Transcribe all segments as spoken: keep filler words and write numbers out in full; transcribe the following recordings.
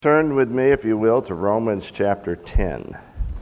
Turn with me, if you will, to Romans chapter ten.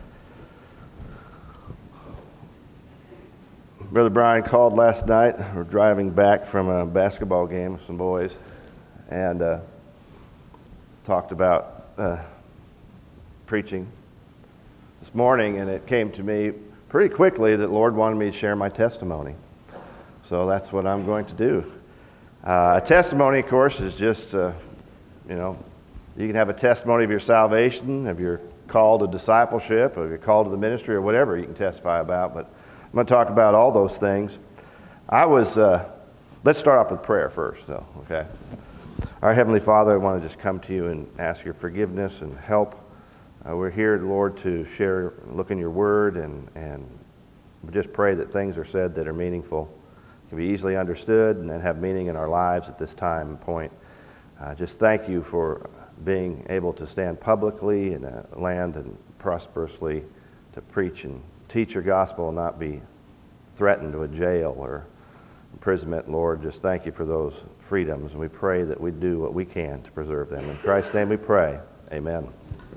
Brother Brian called last night. We're driving back from a basketball game with some boys and uh, talked about uh, preaching this morning, and it came to me pretty quickly that the Lord wanted me to share my testimony. So that's what I'm going to do. Uh, a testimony, of course, is just, uh, you know, you can have a testimony of your salvation, of your call to discipleship, of your call to the ministry, or whatever you can testify about. But I'm going to talk about all those things. I was, uh, let's start off with prayer first, though, okay? Our Heavenly Father, I want to just come to you and ask your forgiveness and help. Uh, we're here, Lord, to share, look in your word, and, and just pray that things are said that are meaningful, can be easily understood, and then have meaning in our lives at this time and point. Uh, just thank you for being able to stand publicly in a land and prosperously to preach and teach your gospel and not be threatened with jail or imprisonment. Lord, just thank you for those freedoms, and we pray that we do what we can to preserve them. In Christ's name we pray. Amen.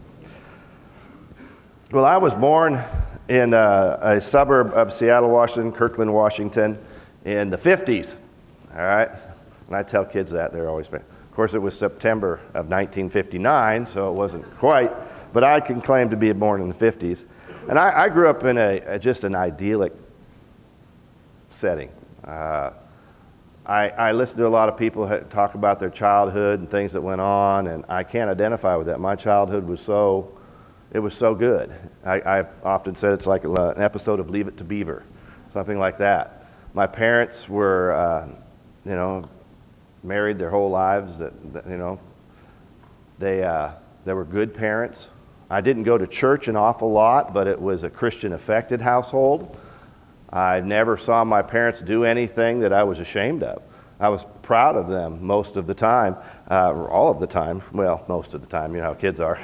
Well, I was born in a, a suburb of Seattle, Washington, Kirkland, Washington, in the fifties. All right? And I tell kids that, they're always Of course, it was September of nineteen fifty-nine, so it wasn't quite, but I can claim to be born in the fifties. And I, I grew up in a, a just an idyllic setting. Uh, I, I listened to a lot of people talk about their childhood and things that went on, and I can't identify with that. My childhood was so, it was so good. I, I've often said it's like an episode of Leave It to Beaver, something like that. My parents were, uh, you know, married their whole lives. That, that you know, they uh, they were good parents. I didn't go to church an awful lot, but it was a Christian-affected household. I never saw my parents do anything that I was ashamed of. I was proud of them most of the time, uh, or all of the time. Well, most of the time, you know how kids are.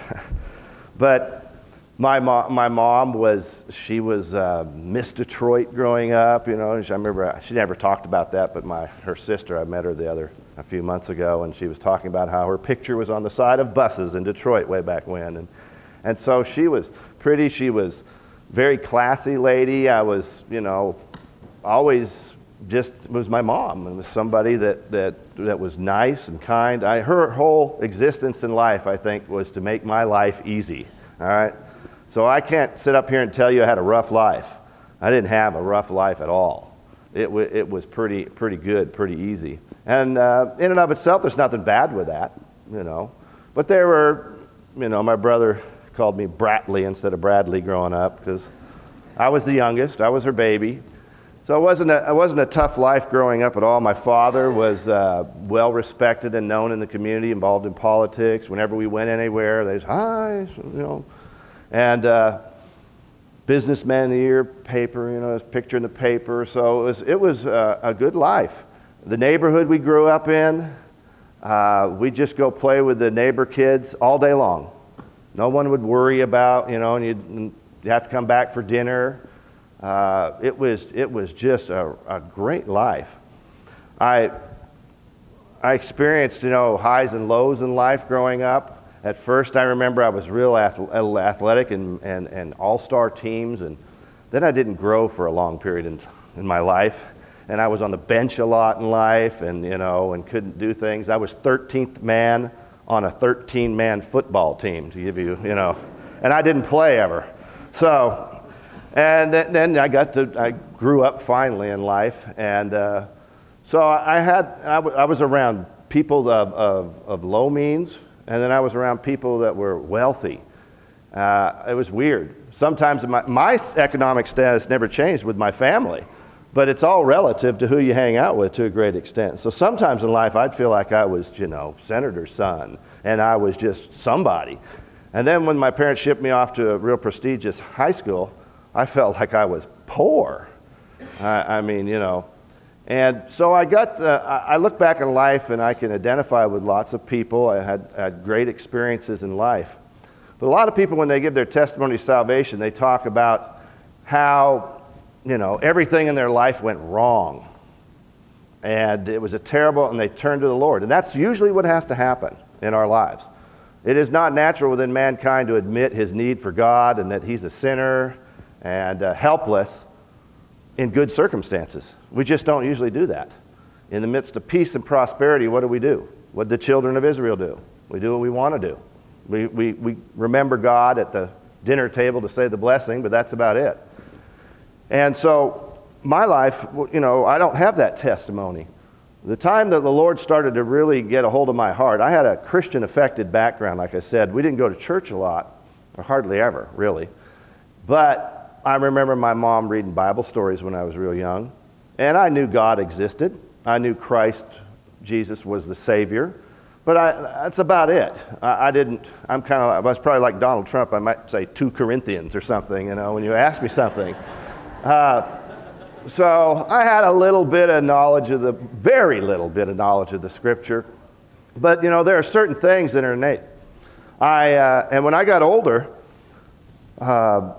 But my mom, my mom was, she was uh, Miss Detroit growing up. You know, I remember she never talked about that, but my her sister, I met her the other a few months ago, and she was talking about how her picture was on the side of buses in Detroit way back when, and and so she was pretty. She was very classy lady. I was, you know, always just was my mom. It was somebody that that that was nice and kind. I her whole existence in life, I think, was to make my life easy. All right. So I can't sit up here and tell you I had a rough life. I didn't have a rough life at all. It, w- it was pretty pretty good, pretty easy. And uh, in and of itself, there's nothing bad with that, you know. But there were, you know, my brother called me Bratley instead of Bradley growing up because I was the youngest. I was her baby. So it wasn't a, it wasn't a tough life growing up at all. My father was uh, well respected and known in the community, involved in politics. Whenever we went anywhere, they was, hi, you know. And uh, businessman of the year paper, you know, his picture in the paper. So it was it was uh, a good life. The neighborhood we grew up in, uh, we'd just go play with the neighbor kids all day long. No one would worry about, you know, and you'd, you'd have to come back for dinner. Uh, it was it was just a, a great life. I I experienced, you know, highs and lows in life growing up. At first, I remember I was real athletic and, and, and all-star teams, and then I didn't grow for a long period in, in my life, and I was on the bench a lot in life, and you know, and couldn't do things. I was thirteenth man on a thirteen-man football team, to give you, you know, and I didn't play ever. So, and then, then I got to, I grew up finally in life, and uh, so I had, I, w- I was around people of, of, of low means. And then I was around people that were wealthy. Uh, it was weird. Sometimes my, my economic status never changed with my family, but it's all relative to who you hang out with to a great extent. So sometimes in life I'd feel like I was, you know, senator's son, and I was just somebody. And then when my parents shipped me off to a real prestigious high school, I felt like I was poor. I, I mean, you know. And so I got, uh, I look back in life and I can identify with lots of people. I had, had great experiences in life. But a lot of people, when they give their testimony of salvation, they talk about how, you know, everything in their life went wrong. And it was a terrible, and they turned to the Lord. And that's usually what has to happen in our lives. It is not natural within mankind to admit his need for God and that he's a sinner and uh, helpless in good circumstances. We just don't usually do that. In the midst of peace and prosperity, what do we do? What did the children of Israel do? We do what we want to do. We, we, we remember God at the dinner table to say the blessing, but that's about it. And so my life, you know, I don't have that testimony. The time that the Lord started to really get a hold of my heart, I had a Christian-affected background, like I said. We didn't go to church a lot, or hardly ever, really. But I remember my mom reading Bible stories when I was real young, and I knew God existed. I knew Christ, Jesus, was the Savior. But I, that's about it. I, I didn't, I'm kind of, I was probably like Donald Trump. I might say two Corinthians or something, you know, when you ask me something. Uh, so I had a little bit of knowledge of the, very little bit of knowledge of the Scripture. But, you know, there are certain things that are innate. I, uh, and when I got older, uh,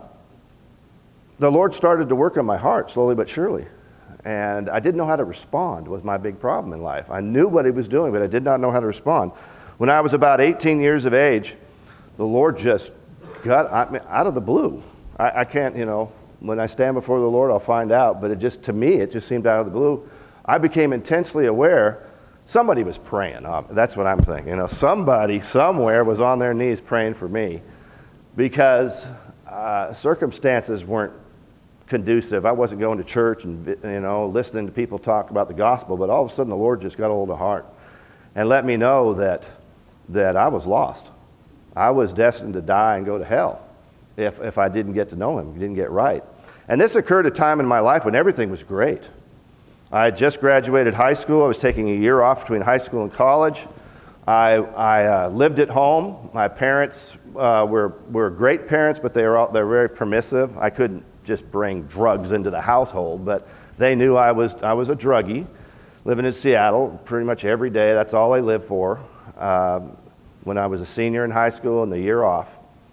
the Lord started to work on my heart slowly but surely. And I didn't know how to respond was my big problem in life. I knew what he was doing, but I did not know how to respond. When I was about eighteen years of age, the Lord just got I mean, out of the blue. I, I can't, you know, when I stand before the Lord, I'll find out. But it just, to me, it just seemed out of the blue. I became intensely aware somebody was praying. Uh, that's what I'm thinking. You know, somebody somewhere was on their knees praying for me because uh, circumstances weren't conducive. I wasn't going to church and, you know, listening to people talk about the gospel, but all of a sudden the Lord just got a hold of my heart and let me know that that I was lost. I was destined to die and go to hell if, if I didn't get to know him, didn't get right. And this occurred at a time in my life when everything was great. I had just graduated high school. I was taking a year off between high school and college. I, I uh, lived at home. My parents uh, were, were great parents, but they were, all, they were very permissive. I couldn't just bring drugs into the household, but they knew I was I was a druggie, living in Seattle pretty much every day. That's all I lived for. Um, when I was a senior in high school and the year off,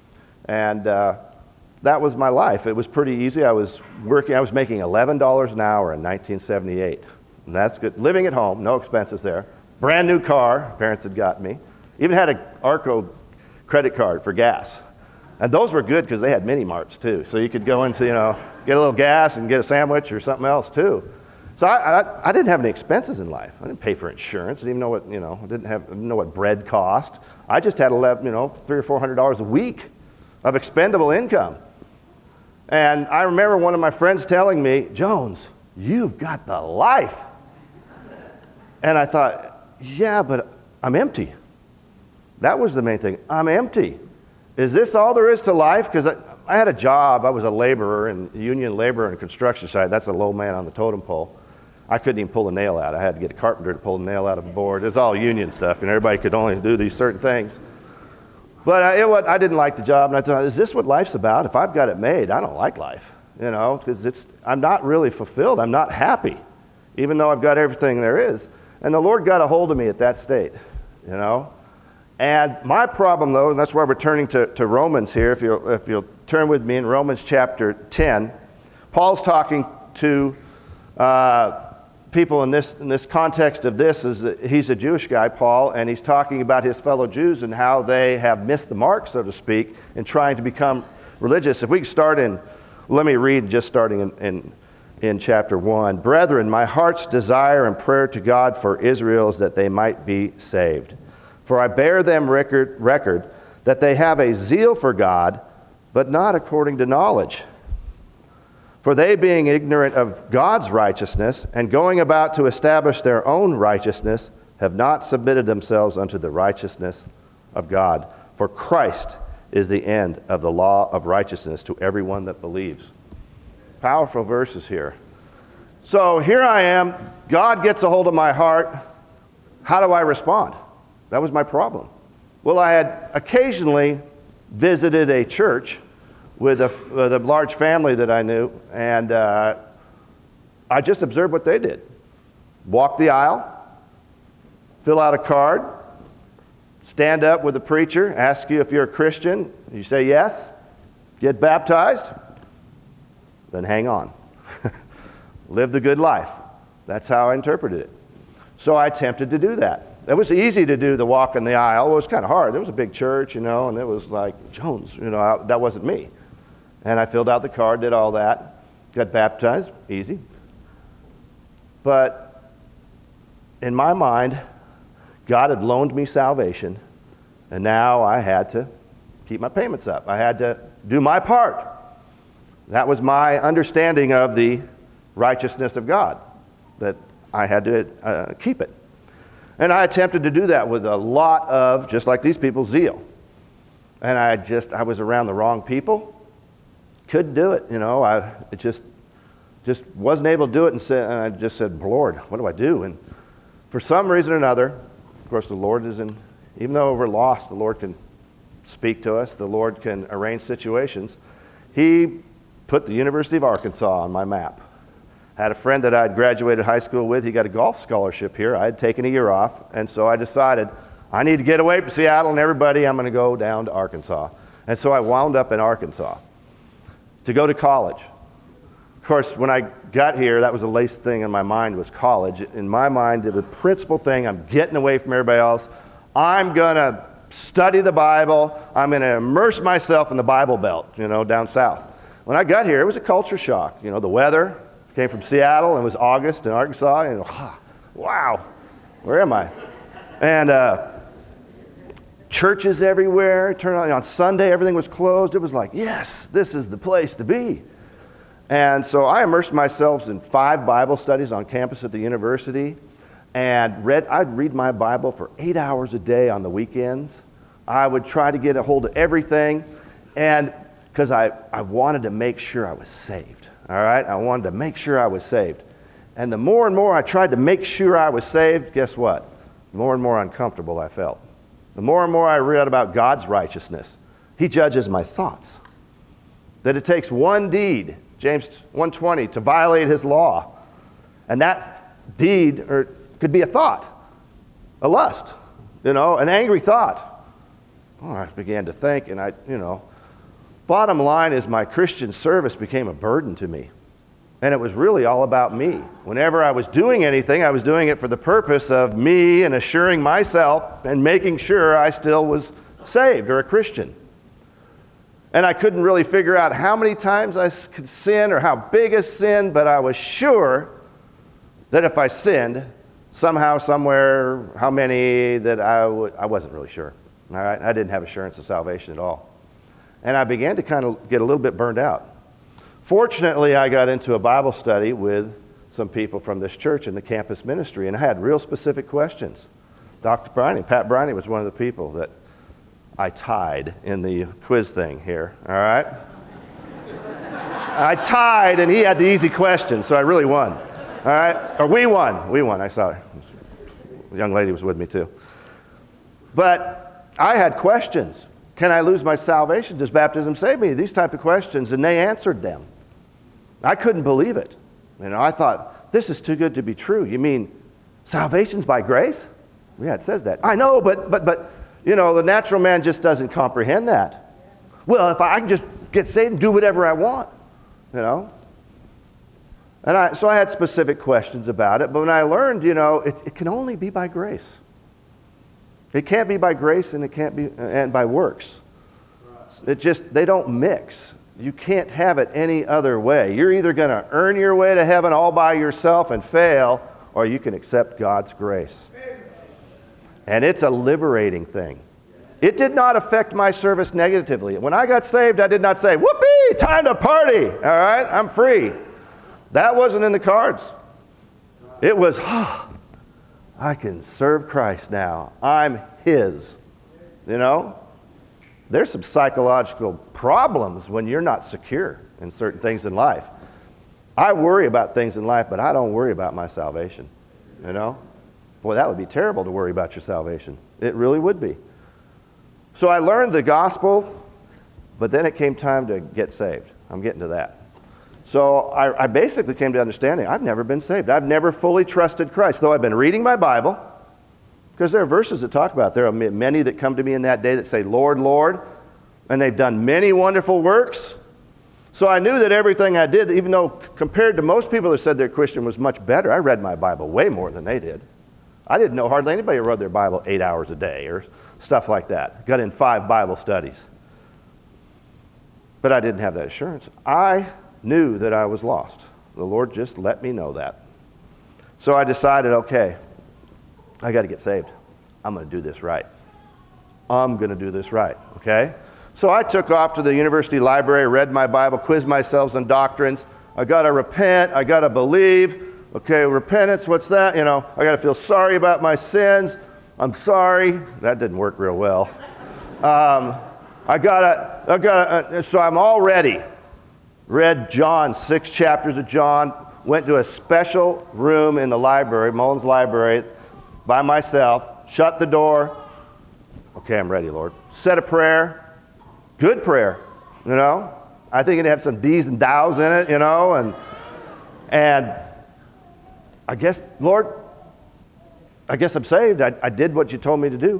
and uh, that was my life. It was pretty easy. I was working. I was making eleven dollars an hour in nineteen seventy-eight, and that's good. Living at home, no expenses there. Brand new car, parents had got me. Even had an Arco credit card for gas. And those were good because they had mini marts too. So you could go into, you know, get a little gas and get a sandwich or something else too. So I, I, I didn't have any expenses in life. I didn't pay for insurance. I didn't even know what, you know, I didn't have, I didn't know what bread cost. I just had eleven, you know, three or four hundred dollars a week of expendable income. And I remember one of my friends telling me, Jones, you've got the life. And I thought, yeah, but I'm empty. That was the main thing. I'm empty. Is this all there is to life? Because I, I had a job. I was a laborer and union laborer in a construction site. That's a low man on the totem pole. I couldn't even pull a nail out. I had to get a carpenter to pull a nail out of a board. It's all union stuff, and everybody could only do these certain things. But I, it, what, I didn't like the job, and I thought, is this what life's about? If I've got it made, I don't like life, you know, because it's I'm not really fulfilled. I'm not happy, even though I've got everything there is. And the Lord got a hold of me at that state, you know. And my problem, though, and that's why we're turning to, to Romans here, if you'll, if you'll turn with me in Romans chapter ten, Paul's talking to uh, people in this, in this context of this. Is that he's a Jewish guy, Paul, and he's talking about his fellow Jews and how they have missed the mark, so to speak, in trying to become religious. If we could start in, let me read just starting in, in, in chapter one. Brethren, my heart's desire and prayer to God for Israel is that they might be saved. For I bear them record, record that they have a zeal for God, but not according to knowledge. For they, being ignorant of God's righteousness, and going about to establish their own righteousness, have not submitted themselves unto the righteousness of God. For Christ is the end of the law of righteousness to everyone that believes. Powerful verses here. So here I am. God gets a hold of my heart. How do I respond? That was my problem. Well, I had occasionally visited a church with a, with a large family that I knew, and uh, I just observed what they did. Walk the aisle, fill out a card, stand up with the preacher, ask you if you're a Christian. You say yes, get baptized, then hang on. Live the good life. That's how I interpreted it. So I attempted to do that. it was easy to do the walk in the aisle. It was kind of hard. It was a big church, you know, and it was like, Jones, you know, I, that wasn't me. And I filled out the card, did all that, got baptized, easy. But in my mind, God had loaned me salvation, and now I had to keep my payments up. I had to do my part. That was my understanding of the righteousness of God, that I had to uh, keep it. And I attempted to do that with a lot of, just like these people, zeal. And I just, I was around the wrong people. Couldn't do it, you know. I it just, just wasn't able to do it, and, said, and I just said, Lord, what do I do? And for some reason or another, of course, the Lord is in, even though we're lost, the Lord can speak to us. The Lord can arrange situations. He put the University of Arkansas on my map. Had a friend that I had graduated high school with. He got a golf scholarship here. I had taken a year off, and so I decided I need to get away from Seattle and everybody. I'm going to go down to Arkansas. And so I wound up in Arkansas to go to college. Of course, when I got here, that was the latest thing in my mind was college. In my mind, the principal thing, I'm getting away from everybody else. I'm going to study the Bible. I'm going to immerse myself in the Bible Belt, you know, down south. When I got here, it was a culture shock. You know, the weather. Came from Seattle, and it was August in Arkansas, and ah, wow, where am I? And uh, churches everywhere. Turned on, on Sunday, everything was closed. It was like, yes, this is the place to be. And so I immersed myself in five Bible studies on campus at the university, and read. I'd read my Bible for eight hours a day on the weekends. I would try to get a hold of everything, and because I, I wanted to make sure I was saved. All right, I wanted to make sure I was saved. And the more and more I tried to make sure I was saved, guess what? The more and more uncomfortable I felt. The more and more I read about God's righteousness. He judges my thoughts. That it takes one deed, James one twenty, to violate his law. And that deed or could be a thought, a lust, you know, an angry thought. Oh, I began to think, and I, you know, bottom line is my Christian service became a burden to me. And it was really all about me. Whenever I was doing anything, I was doing it for the purpose of me and assuring myself and making sure I still was saved or a Christian. And I couldn't really figure out how many times I could sin or how big a sin, but I was sure that if I sinned, somehow, somewhere, how many, that I would, I wasn't really sure. All right? I didn't have assurance of salvation at all. And I began to kind of get a little bit burned out. Fortunately, I got into a Bible study with some people from this church in the campus ministry, and I had real specific questions. Doctor Briney, Pat Briney was one of the people that I tied in the quiz thing here, all right? I tied, and he had the easy questions, so I really won, all right? Or we won, we won, I saw her. The young lady was with me too. But I had questions. Can I lose my salvation? Does baptism save me? These type of questions, and they answered them. I couldn't believe it. You know, I thought, this is too good to be true. You mean salvation's by grace? Yeah, it says that. I know, but, but, but, you know, the natural man just doesn't comprehend that. Well, if I, I can just get saved and do whatever I want, you know. And I, so I had specific questions about it, but when I learned, you know, it, it can only be by grace. It can't be by grace, and it can't be and by works. It just, they don't mix. You can't have it any other way. You're either going to earn your way to heaven all by yourself and fail, or you can accept God's grace. And it's a liberating thing. It did not affect my service negatively. When I got saved, I did not say, whoopee, time to party, all right, I'm free. That wasn't in the cards. It was, oh, I can serve Christ now. I'm His, you know? There's some psychological problems when you're not secure in certain things in life. I worry about things in life, but I don't worry about my salvation, you know? Boy, that would be terrible to worry about your salvation. It really would be. So I learned the gospel, but then it came time to get saved. I'm getting to that. So I, I basically came to understanding I've never been saved. I've never fully trusted Christ, though I've been reading my Bible, because there are verses that talk about it. There are many that come to me in that day that say, Lord, Lord, and they've done many wonderful works. So I knew that everything I did, even though compared to most people that said they're Christian, was much better. I read my Bible way more than they did. I didn't know hardly anybody read their Bible eight hours a day or stuff like that. Got in five Bible studies. But I didn't have that assurance. I knew that I was lost. The Lord just let me know that. So I decided, okay, I got to get saved. I'm going to do this right. I'm going to do this right, okay? So I took off to the university library, read my Bible, quizzed myself on doctrines. I got to repent. I got to believe. Okay, repentance, what's that? You know, I got to feel sorry about my sins. I'm sorry. That didn't work real well. Um, I got to, I got to, so I'm all ready. Read John, six chapters of John. Went to a special room in the library, Mullins Library, by myself. Shut the door. Okay, I'm ready, Lord. Said a prayer. Good prayer, you know. I think it had some D's and thous in it, you know, and and I guess, Lord, I guess I'm saved. I, I did what you told me to do.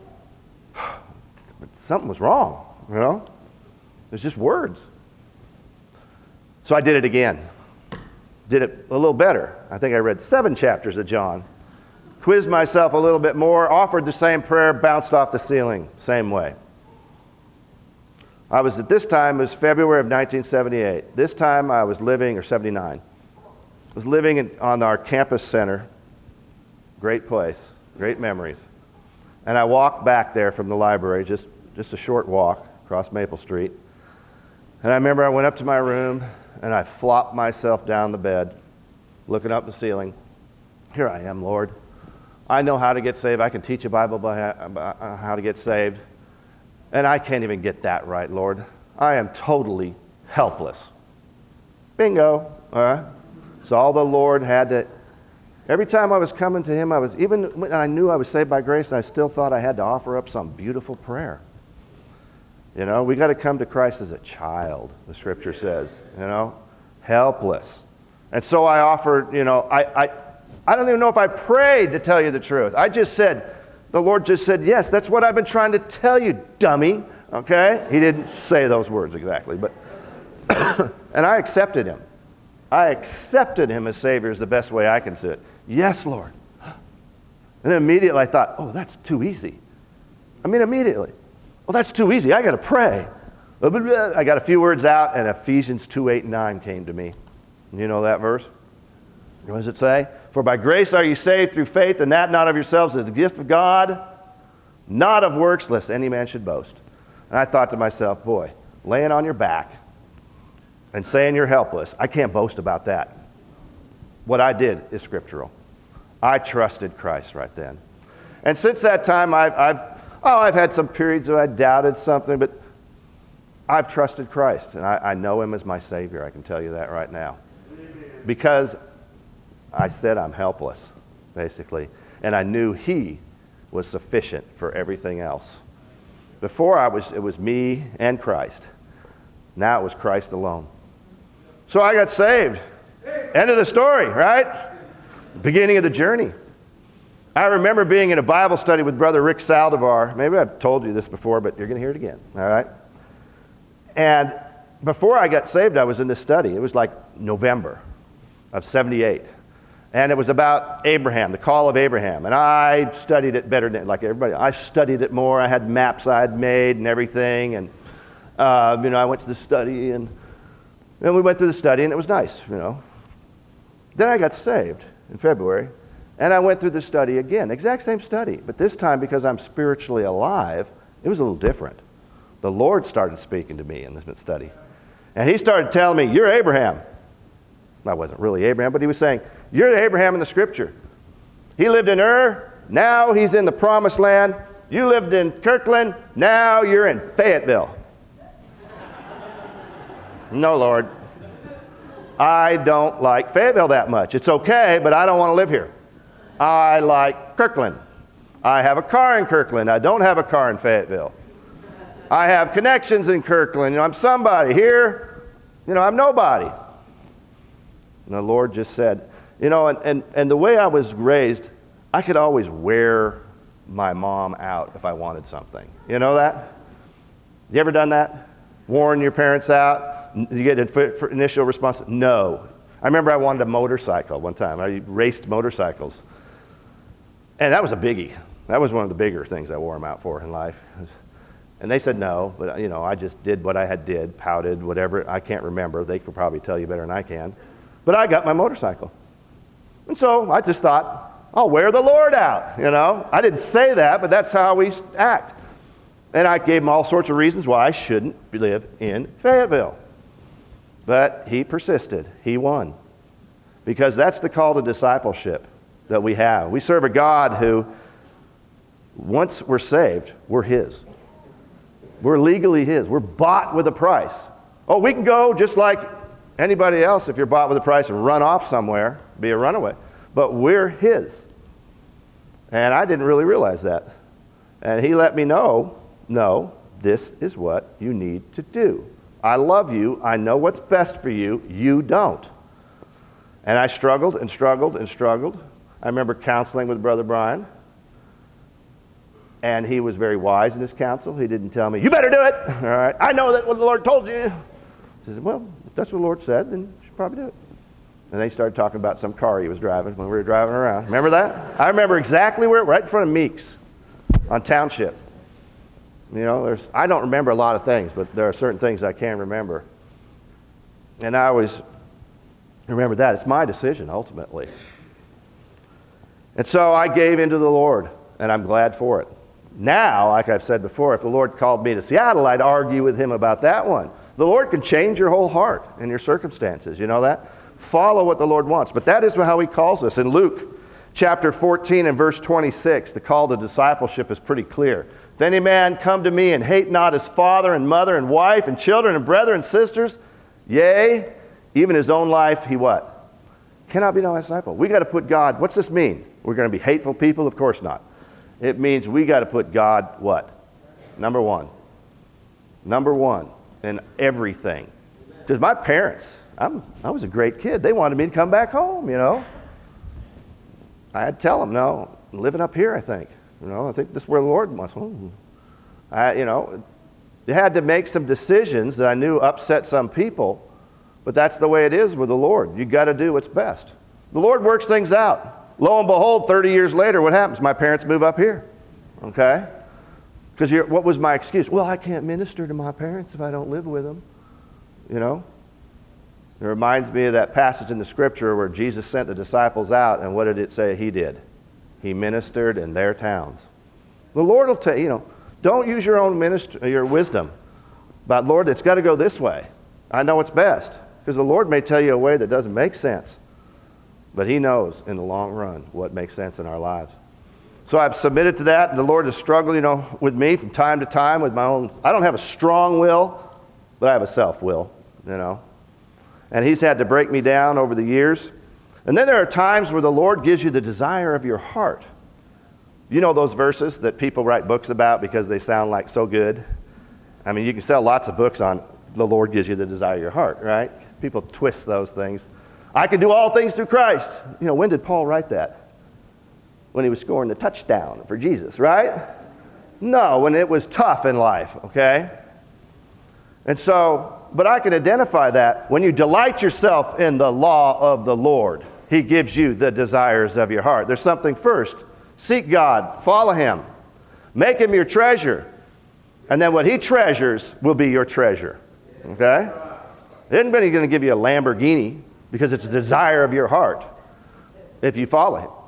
But something was wrong, you know. It's just words. So I did it again. Did it a little better. I think I read seven chapters of John. Quizzed myself a little bit more, offered the same prayer, bounced off the ceiling, same way. I was at this time, it was February of nineteen seventy-eight. This time I was living, or seventy-nine. I was living in, on our campus center. Great place, great memories. And I walked back there from the library, just, just a short walk across Maple Street. And I remember I went up to my room and I flopped myself down the bed, looking up the ceiling. Here I am, Lord. I know how to get saved. I can teach a Bible by how to get saved. And I can't even get that right, Lord. I am totally helpless. Bingo. All right. So all the Lord had to, every time I was coming to him, I was, even when I knew I was saved by grace, I still thought I had to offer up some beautiful prayer. You know, we got to come to Christ as a child, the scripture says, you know, helpless. And so I offered, you know, I, I, I don't even know if I prayed, to tell you the truth. I just said, the Lord just said, yes, that's what I've been trying to tell you, dummy. Okay? He didn't say those words exactly, but, and I accepted him. I accepted him as Savior is the best way I can say it. Yes, Lord. And then immediately I thought, oh, that's too easy. I mean, immediately. Well, that's too easy. I got to pray. I got a few words out, and Ephesians two, eight, and nine came to me. You know that verse? What does it say? For by grace are you saved through faith, and that not of yourselves, is the gift of God, not of works, lest any man should boast. And I thought to myself, boy, laying on your back and saying you're helpless, I can't boast about that. What I did is scriptural. I trusted Christ right then. And since that time, I've, I've oh, I've had some periods where I doubted something, but I've trusted Christ, and I, I know him as my Savior. I can tell you that right now. Because I said I'm helpless, basically, and I knew he was sufficient for everything else. Before I was, it was me and Christ. Now it was Christ alone. So I got saved. End of the story, right? Beginning of the journey. I remember being in a Bible study with Brother Rick Saldivar. Maybe I've told you this before, but you're going to hear it again, all right? And before I got saved, I was in this study. It was like November of seventy-eight. And it was about Abraham, the call of Abraham. And I studied it better than, like everybody, I studied it more. I had maps I had made and everything. And, uh, you know, I went to the study, and then we went through the study, and it was nice, you know. Then I got saved in February, and I went through the study again, exact same study. But this time, because I'm spiritually alive, it was a little different. The Lord started speaking to me in this study. And he started telling me, you're Abraham. I wasn't really Abraham, but he was saying, you're the Abraham in the scripture. He lived in Ur, now he's in the promised land. You lived in Kirkland, now you're in Fayetteville. No, Lord. I don't like Fayetteville that much. It's okay, but I don't want to live here. I like Kirkland. I have a car in Kirkland. I don't have a car in Fayetteville. I have connections in Kirkland. You know, I'm somebody. Here, you know, I'm nobody. And the Lord just said, you know, and, and, and the way I was raised, I could always wear my mom out if I wanted something. You know that? You ever done that? Worn your parents out? You get an initial response? No. I remember I wanted a motorcycle one time. I raced motorcycles. And that was a biggie. That was one of the bigger things I wore them out for in life. And they said no, but you know, I just did what I had did, pouted, whatever. I can't remember. They could probably tell you better than I can. But I got my motorcycle. And so I just thought, I'll wear the Lord out, you know. I didn't say that, but that's how we act. And I gave him all sorts of reasons why I shouldn't live in Fayetteville. But he persisted. He won. Because that's the call to discipleship that we have. We serve a God who, once we're saved, we're his. We're legally his. We're bought with a price. Oh, we can go just like anybody else if you're bought with a price and run off somewhere, be a runaway. But we're his. And I didn't really realize that. And he let me know, no, this is what you need to do. I love you. I know what's best for you. You don't. And I struggled and struggled and struggled. I remember counseling with Brother Brian. And he was very wise in his counsel. He didn't tell me, you better do it. All right. I know that what the Lord told you. He said, well, if that's what the Lord said, then you should probably do it. And they started talking about some car he was driving when we were driving around. Remember that? I remember exactly where, right in front of Meeks on Township. You know, there's, I don't remember a lot of things, but there are certain things I can remember. And I always remember that. It's my decision, ultimately. And so I gave into the Lord, and I'm glad for it. Now, like I've said before, if the Lord called me to Seattle, I'd argue with him about that one. The Lord can change your whole heart and your circumstances. You know that? Follow what the Lord wants. But that is how he calls us. In Luke chapter fourteen and verse twenty-six, the call to discipleship is pretty clear. If any man come to me and hate not his father and mother and wife and children and brethren and sisters, yea, even his own life, he what? Cannot be my disciple. We got to put God, what's this mean? We're going to be hateful people? Of course not. It means we got to put God what? Number one. Number one in everything. Because my parents, I'm, I was a great kid. They wanted me to come back home, you know. I had to tell them, no, I'm living up here, I think. You know, I think this is where the Lord wants. Oh. I, you know, they had to make some decisions that I knew upset some people, but that's the way it is with the Lord. You got to do what's best. The Lord works things out. Lo and behold, thirty years later, what happens? My parents move up here, okay? Because what was my excuse? Well, I can't minister to my parents if I don't live with them, you know? It reminds me of that passage in the scripture where Jesus sent the disciples out, and what did it say he did? He ministered in their towns. The Lord will tell you, you know, don't use your own minister, your wisdom. But Lord, it's got to go this way. I know it's best. Because the Lord may tell you a way that doesn't make sense. But he knows in the long run what makes sense in our lives. So I've submitted to that. The Lord has struggled, you know, with me from time to time with my own. I don't have a strong will, but I have a self-will, you know. And he's had to break me down over the years. And then there are times where the Lord gives you the desire of your heart. You know those verses that people write books about because they sound like so good? I mean, you can sell lots of books on the Lord gives you the desire of your heart, right? People twist those things. I can do all things through Christ. You know, when did Paul write that? When he was scoring the touchdown for Jesus, right? No, when it was tough in life, okay? And so, but I can identify that when you delight yourself in the law of the Lord, he gives you the desires of your heart. There's something first. Seek God. Follow him. Make him your treasure. And then what he treasures will be your treasure, okay? Isn't anybody going to give you a Lamborghini because it's a desire of your heart if you follow him.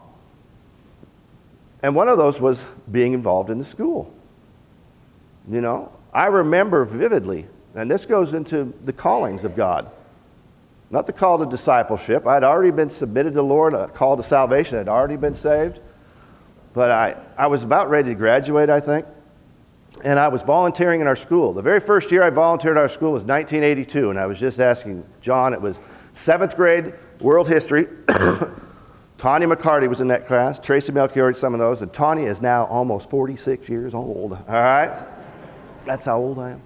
And one of those was being involved in the school. You know, I remember vividly, and this goes into the callings of God. Not the call to discipleship. I'd already been submitted to the Lord, a call to salvation. I'd already been saved. But I, I was about ready to graduate, I think. And I was volunteering in our school. The very first year I volunteered at our school was nineteen eighty-two, and I was just asking John, it was seventh grade world history. Tanya McCarty was in that class, Tracy Melchior, some of those, and Tanya is now almost forty-six years old, all right? That's how old I am.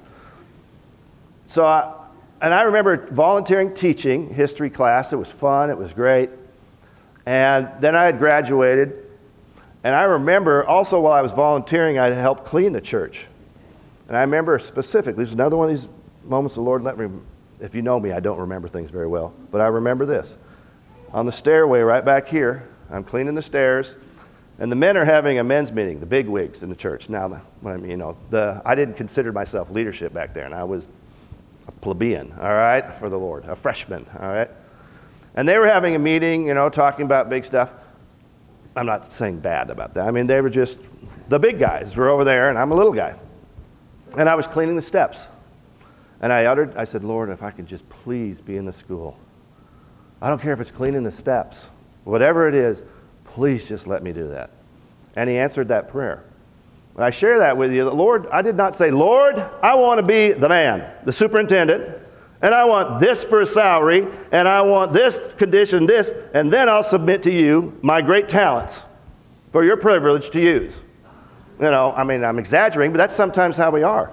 So, I, and I remember volunteering teaching history class. It was fun, it was great. And then I had graduated, and I remember also while I was volunteering, I helped clean the church. And I remember specifically, this is another one of these moments the Lord let me, if you know me, I don't remember things very well, but I remember this. On the stairway right back here, I'm cleaning the stairs, And the men are having a men's meeting, the big wigs in the church. Now, I mean, you know, the, I didn't consider myself leadership back there, and I was a plebeian, all right, for the Lord, a freshman, all right? And they were having a meeting, you know, talking about big stuff. I'm not saying bad about that. I mean, they were just, the big guys were over there, and I'm a little guy. And I was cleaning the steps. And I uttered, I said, Lord, if I could just please be in the school. I don't care if it's cleaning the steps. Whatever it is, please just let me do that. And he answered that prayer. When I share that with you, the Lord, I did not say, Lord, I want to be the man, the superintendent, and I want this for a salary, and I want this condition, this, and then I'll submit to you my great talents for your privilege to use. You know, I mean, I'm exaggerating, but that's sometimes how we are.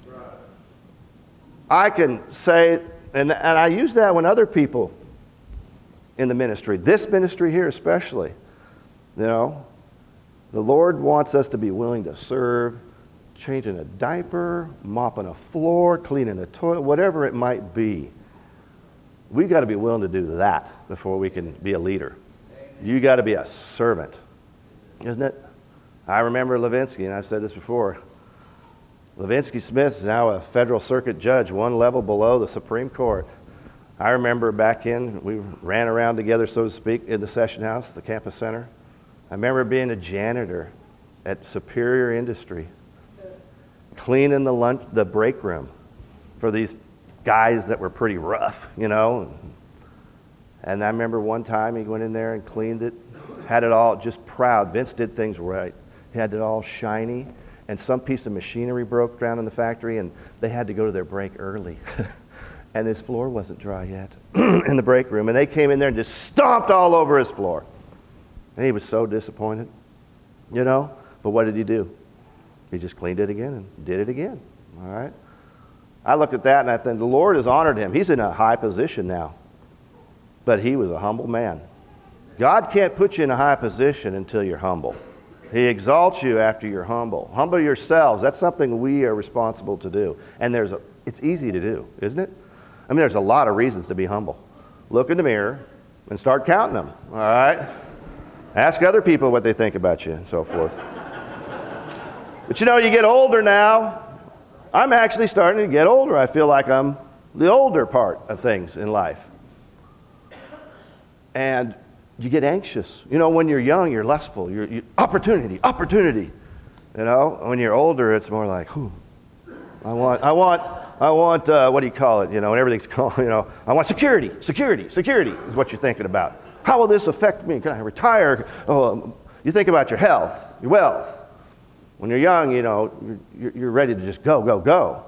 I can say, and, and I use that when other people in the ministry, this ministry here especially, you know, the Lord wants us to be willing to serve, changing a diaper, mopping a floor, cleaning a toilet, whatever it might be. We've got to be willing to do that before we can be a leader. You got to be a servant, isn't it? I remember Levinsky, and I've said this before. Levinsky Smith is now a federal circuit judge, one level below the Supreme Court. I remember back in, we ran around together, so to speak, in the session house, the campus center. I remember being a janitor at Superior Industry, cleaning the lunch, the break room for these guys that were pretty rough, you know. And I remember one time he went in there and cleaned it, had it all just proud. Vince did things right. He had it all shiny. And some piece of machinery broke down in the factory, and they had to go to their break early. And his floor wasn't dry yet in the break room. And they came in there and just stomped all over his floor. And he was so disappointed, you know. But what did he do? He just cleaned it again and did it again, all right? I looked at that, and I think the Lord has honored him. He's in a high position now. But he was a humble man. God can't put you in a high position until you're humble. He exalts you after you're humble. Humble yourselves. That's something we are responsible to do. And there's a, it's easy to do, isn't it? I mean, there's a lot of reasons to be humble. Look in the mirror and start counting them, all right? Ask other people what they think about you and so forth. But you know, you get older now. I'm actually starting to get older. I feel like I'm the older part of things in life. And you get anxious. You know, when you're young, you're lustful. You're, you, opportunity, opportunity. You know, when you're older, it's more like, whew, I want, I want, I want, uh, what do you call it? You know, when everything's called, you know, I want security, security, security is what you're thinking about. How will this affect me? Can I retire? Oh, you think about your health, your wealth. When you're young, you know, you're, you're ready to just go, go, go.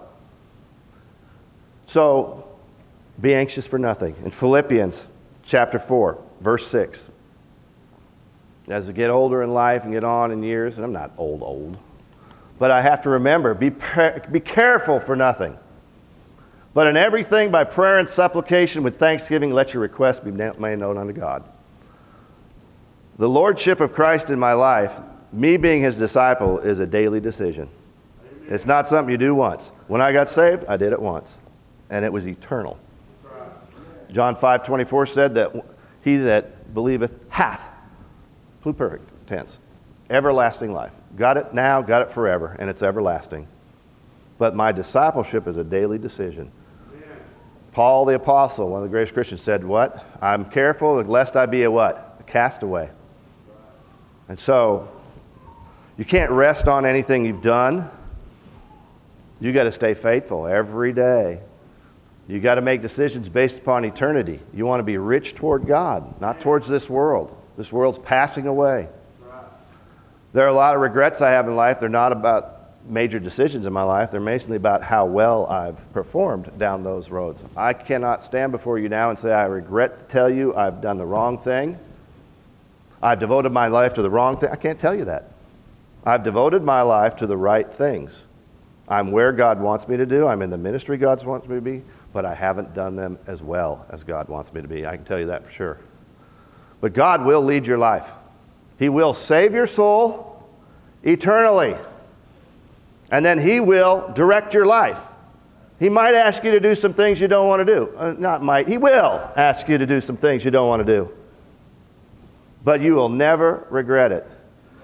So, be anxious for nothing. In Philippians chapter four, verse six. As I get older in life and get on in years, and I'm not old, old, but I have to remember, be, be careful for nothing. But in everything, by prayer and supplication with thanksgiving, let your requests be made known unto God. The lordship of Christ in my life, me being his disciple, is a daily decision. Amen. It's not something you do once. When I got saved, I did it once, and it was eternal. Right. John five twenty-four said that he that believeth hath, pluperfect tense, everlasting life. Got it now, got it forever, and it's everlasting. But my discipleship is a daily decision. Amen. Paul the Apostle, one of the greatest Christians, said what? I'm careful lest I be a what? A castaway. And so, you can't rest on anything you've done. You got to stay faithful every day. You got to make decisions based upon eternity. You want to be rich toward God, not towards this world. This world's passing away. There are a lot of regrets I have in life. They're not about major decisions in my life. They're mainly about how well I've performed down those roads. I cannot stand before you now and say, I regret to tell you I've done the wrong thing. I've devoted my life to the wrong thing. I can't tell you that. I've devoted my life to the right things. I'm where God wants me to do. I'm in the ministry God wants me to be, but I haven't done them as well as God wants me to be. I can tell you that for sure. But God will lead your life. He will save your soul eternally. And then he will direct your life. He might ask you to do some things you don't want to do. Uh, not might. He will ask you to do some things you don't want to do. But you will never regret it.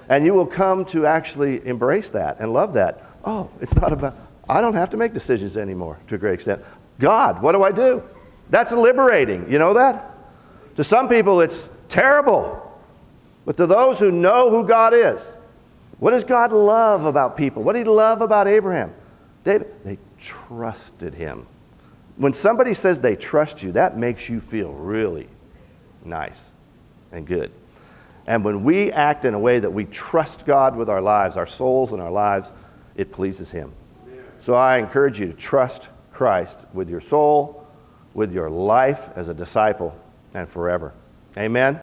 And you will come to actually embrace that and love that. Oh, it's not about, I don't have to make decisions anymore to a great extent. God, what do I do? That's liberating. You know that? To some people, it's terrible. But to those who know who God is, what does God love about people? What did he love about Abraham? David, they trusted him. When somebody says they trust you, that makes you feel really nice and good. And when we act in a way that we trust God with our lives, our souls and our lives, it pleases him. So I encourage you to trust Christ with your soul, with your life as a disciple, and forever. Amen?